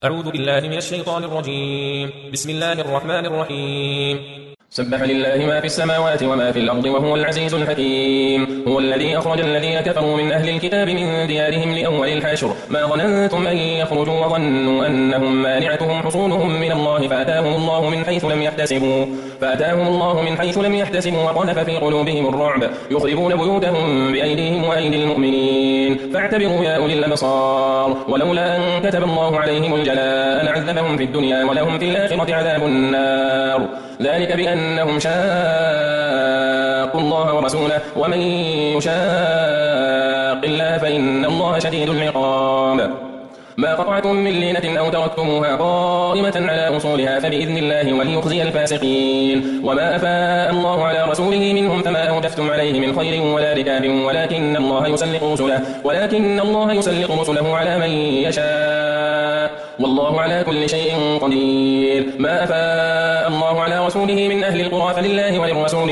أعوذ بالله من الشيطان الرجيم. بسم الله الرحمن الرحيم. سبح لله ما في السماوات وما في الأرض وهو العزيز الحكيم. هو الذي أخرج الذين كفروا من أهل الكتاب من ديارهم لأول الحشر ما ظننتم أن يخرجوا وظنوا أنهم مانعتهم حصونهم من الله فأتاهم الله من حيث لم يحتسبوا وقذف في قلوبهم الرعب يخربون بيوتهم بأيديهم وأيدي المؤمنين فاعتبروا يا أولي الأبصار. ولولا أن كتب الله عليهم الجلاء لعذبهم في الدنيا ولهم في الآخرة عذاب النار ذلك بأنهم شاقوا الله ورسوله ومن يشاق الله فإن الله شديد العقاب. ما قطعتم من لينة أو تركتموها قائمة على أصولها فبإذن الله وليخزي الفاسقين. وما أفاء الله على رسوله منهم فما أوجفتم عليه من خير ولا ركاب ولكن الله يسلط رسله على من يشاء والله على كل شيء قدير. ما أفاء الله على رسوله من أهل القرى فلله وللرسول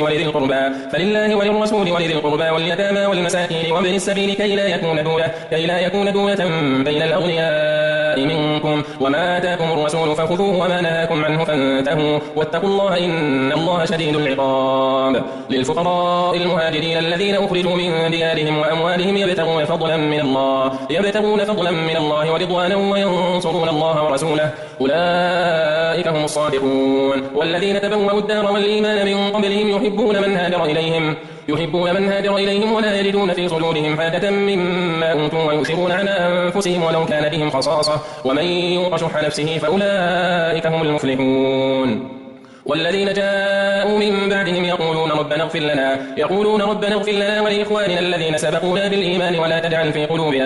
ولذي القربى واليتامى والمساكين وابن السبيل كي لا يكون دولة بين الأغنياء منكم. وما آتاكم الرسول فخذوه وما نهاكم عنه فانتهوا واتقوا الله إن الله شديد العقاب. للفقراء المهاجرين الذين أخرجوا من ديارهم وأموالهم يبتغون فضلا من الله ورضوانا وينصرون الله ورسوله أولئك هم الصادقون. والذين تبوأوا الدار والإيمان من قبلهم يحبون من هاجر إليهم ولا يجدون في صدورهم حاجة مما أوتوا ويؤثرون على أنفسهم ولو كان بهم خصاصة ومن يوق شح نفسه فأولئك هم المفلحون. والذين جاءوا من بعدهم يقولون ربنا اغفر لنا ولإخواننا الذين سبقونا بالإيمان ولا تجعل في قلوبنا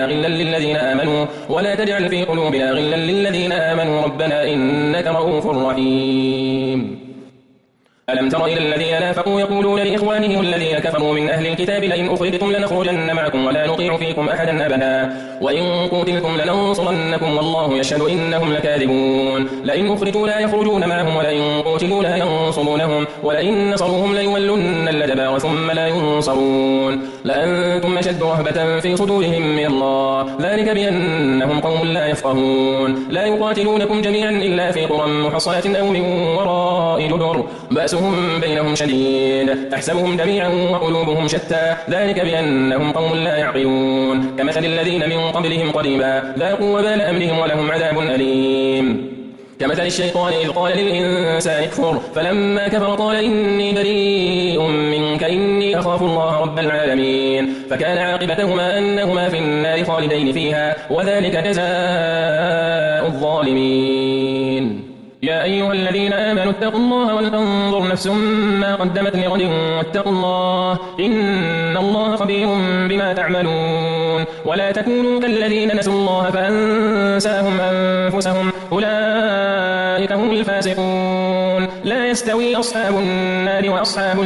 غلا للذين آمنوا ربنا إنك رؤوف رحيم. ألم تر إلى الذين نافقوا يقولون لإخوانهم الذين كفروا من أهل الكتاب لئن أخرجتم لنخرجن معكم ولا نطيع فيكم أحدا أبدا وإن قتلتم لننصرنكم والله يشهد إنهم لكاذبون. لئن أخرجوا لا يخرجون معهم ولئن قتلوا لا ينصرونهم ولئن نصروهم ليولن الأدبار ثم لا ينصرون لأنتم أشد رهبة في صدورهم من الله ذلك بأنهم قوم لا يفقهون. لا يقاتلونكم جميعا إلا في قرى محصنة أو من وراء جدر بأسهم بينهم شديد تحسبهم جميعا وقلوبهم شتى ذلك بأنهم قوم لا يعقلون. كمثل الذين من قبلهم قريبا ذاقوا وبال أمرهم ولهم عذاب أليم. كمثل الشيطان إذ قال للإنسان اكفر فلما كفر قال إني بريء منك إني أخاف الله رب العالمين فكان عاقبتهما أنهما في النار خالدين فيها وذلك جزاء الظالمين. يا أيها الذين آمنوا اتقوا الله ولتنظر نفس ما قدمت لغد واتقوا الله إن الله خبير بما تعملون. ولا تكونوا كالذين نسوا الله فأنساهم أنفسهم أولئك هم الفاسقون. لا يستوي أصحاب النار وأصحاب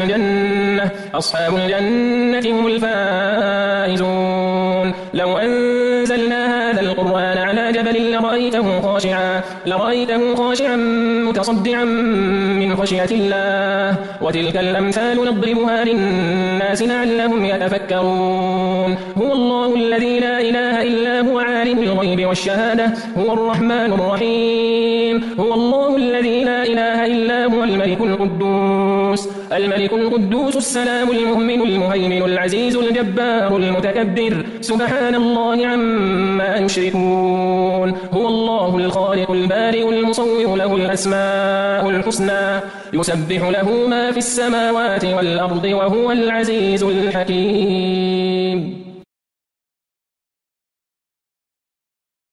الجنة هم الفائزون. لو أنزلنا هذا القرآن على جبل لرأيته خاشعا متصدعا من خشية الله وتلك الأمثال نضربها للناس لعلهم يتفكرون. هو الله الذي لا إله إلا هو عالم الغيب والشهادة هو الرحمن الرحيم. هو الله الذي لا إله إلا هو الملك القدوس السلام المؤمن المهيمن العزيز الجبار المتكبر سبحان الله عما يشركون. هو الله الخالق البارئ المصور له الأسماء الحسنى يسبح له ما في السماوات والأرض وهو العزيز الحكيم.